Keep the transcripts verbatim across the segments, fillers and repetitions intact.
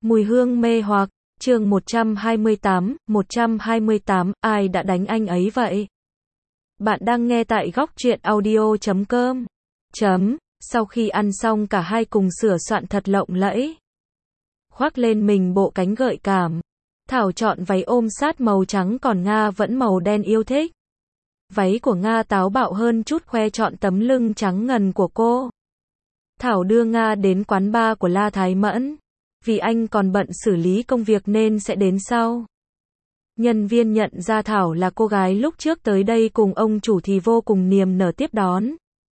Mùi hương mê hoặc, chương một trăm hai mươi tám, một trăm hai mươi tám, ai đã đánh anh ấy vậy? Bạn đang nghe tại góc truyện audio chấm com. Chấm, sau khi ăn xong cả hai cùng sửa soạn thật lộng lẫy. Khoác lên mình bộ cánh gợi cảm. Thảo chọn váy ôm sát màu trắng còn Nga vẫn màu đen yêu thích. Váy của Nga táo bạo hơn chút khoe trọn tấm lưng trắng ngần của cô. Thảo đưa Nga đến quán bar của La Thái Mẫn. Vì anh còn bận xử lý công việc nên sẽ đến sau. Nhân viên nhận ra Thảo là cô gái lúc trước tới đây cùng ông chủ thì vô cùng niềm nở tiếp đón.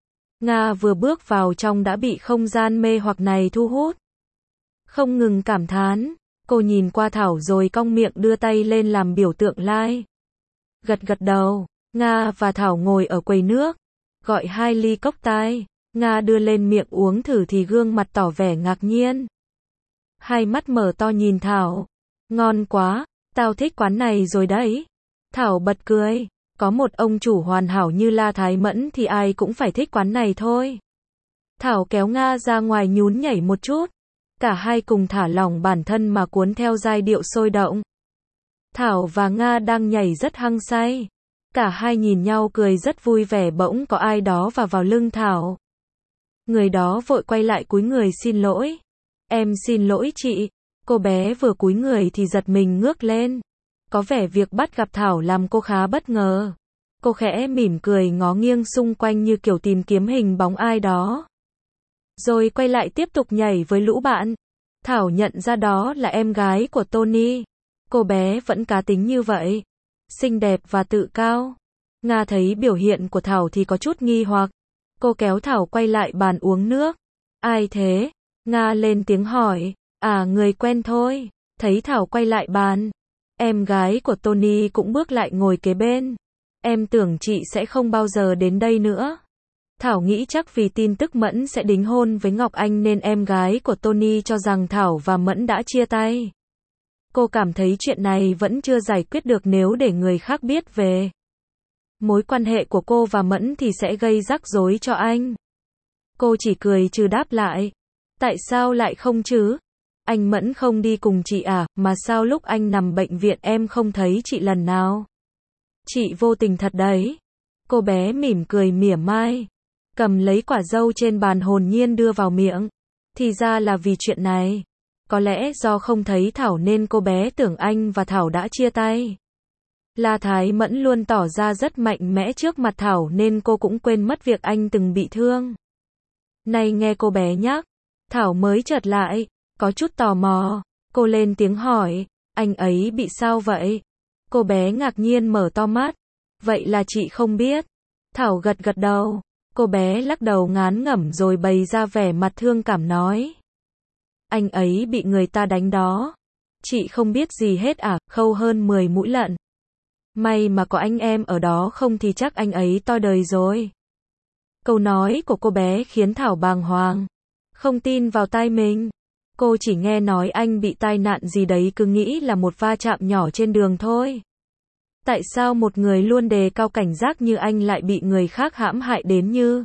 Nga vừa bước vào trong đã bị không gian mê hoặc này thu hút. Không ngừng cảm thán, cô nhìn qua Thảo rồi cong miệng đưa tay lên làm biểu tượng like. Gật gật đầu, Nga và Thảo ngồi ở quầy nước, gọi hai ly cốc tai. Nga đưa lên miệng uống thử thì gương mặt tỏ vẻ ngạc nhiên. Hai mắt mở to nhìn Thảo. Ngon quá, tao thích quán này rồi đấy. Thảo bật cười, có một ông chủ hoàn hảo như La Thái Mẫn thì ai cũng phải thích quán này thôi. Thảo kéo Nga ra ngoài nhún nhảy một chút. Cả hai cùng thả lỏng bản thân mà cuốn theo giai điệu sôi động. Thảo và Nga đang nhảy rất hăng say. Cả hai nhìn nhau cười rất vui vẻ, bỗng có ai đó vào vào lưng Thảo. Người đó vội quay lại cúi người xin lỗi. Em xin lỗi chị. Cô bé vừa cúi người thì giật mình ngước lên. Có vẻ việc bắt gặp Thảo làm cô khá bất ngờ. Cô khẽ mỉm cười ngó nghiêng xung quanh như kiểu tìm kiếm hình bóng ai đó. Rồi quay lại tiếp tục nhảy với lũ bạn. Thảo nhận ra đó là em gái của Tony. Cô bé vẫn cá tính như vậy. Xinh đẹp và tự cao. Nga thấy biểu hiện của Thảo thì có chút nghi hoặc. Cô kéo Thảo quay lại bàn uống nước. Ai thế? Nga lên tiếng hỏi. À, người quen thôi. Thấy Thảo quay lại bàn. Em gái của Tony cũng bước lại ngồi kế bên. Em tưởng chị sẽ không bao giờ đến đây nữa. Thảo nghĩ chắc vì tin tức Mẫn sẽ đính hôn với Ngọc Anh nên em gái của Tony cho rằng Thảo và Mẫn đã chia tay. Cô cảm thấy chuyện này vẫn chưa giải quyết được, nếu để người khác biết về mối quan hệ của cô và Mẫn thì sẽ gây rắc rối cho anh. Cô chỉ cười trừ đáp lại. Tại sao lại không chứ? Anh Mẫn không đi cùng chị à, mà sao lúc anh nằm bệnh viện em không thấy chị lần nào? Chị vô tình thật đấy. Cô bé mỉm cười mỉa mai. Cầm lấy quả dâu trên bàn hồn nhiên đưa vào miệng. Thì ra là vì chuyện này. Có lẽ do không thấy Thảo nên cô bé tưởng anh và Thảo đã chia tay. La Thái Mẫn luôn tỏ ra rất mạnh mẽ trước mặt Thảo nên cô cũng quên mất việc anh từng bị thương. Nay nghe cô bé nhắc, Thảo mới chợt lại, có chút tò mò. Cô lên tiếng hỏi, anh ấy bị sao vậy? Cô bé ngạc nhiên mở to mắt. Vậy là chị không biết. Thảo gật gật đầu. Cô bé lắc đầu ngán ngẩm rồi bày ra vẻ mặt thương cảm nói. Anh ấy bị người ta đánh đó. Chị không biết gì hết à, khâu hơn mười mũi lận. May mà có anh em ở đó không thì chắc anh ấy toi đời rồi. Câu nói của cô bé khiến Thảo bàng hoàng. Không tin vào tai mình. Cô chỉ nghe nói anh bị tai nạn gì đấy, cứ nghĩ là một va chạm nhỏ trên đường thôi. Tại sao một người luôn đề cao cảnh giác như anh lại bị người khác hãm hại đến như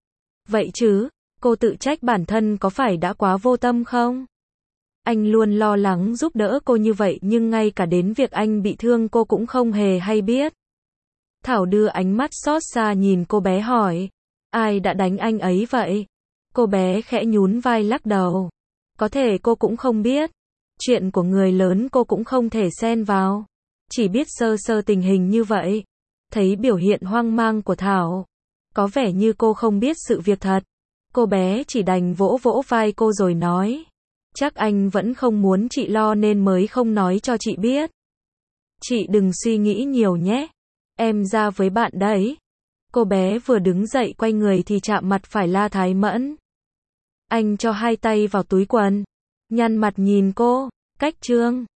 vậy chứ? Cô tự trách bản thân có phải đã quá vô tâm không? Anh luôn lo lắng giúp đỡ cô như vậy nhưng ngay cả đến việc anh bị thương cô cũng không hề hay biết. Thảo đưa ánh mắt xót xa nhìn cô bé hỏi. Ai đã đánh anh ấy vậy? Cô bé khẽ nhún vai lắc đầu. Có thể cô cũng không biết. Chuyện của người lớn cô cũng không thể xen vào. Chỉ biết sơ sơ tình hình như vậy. Thấy biểu hiện hoang mang của Thảo. Có vẻ như cô không biết sự việc thật. Cô bé chỉ đành vỗ vỗ vai cô rồi nói. Chắc anh vẫn không muốn chị lo nên mới không nói cho chị biết. Chị đừng suy nghĩ nhiều nhé. Em ra với bạn đấy. Cô bé vừa đứng dậy quay người thì chạm mặt phải La Thái Mẫn. Anh cho hai tay vào túi quần. Nhăn mặt nhìn cô. Cách trương.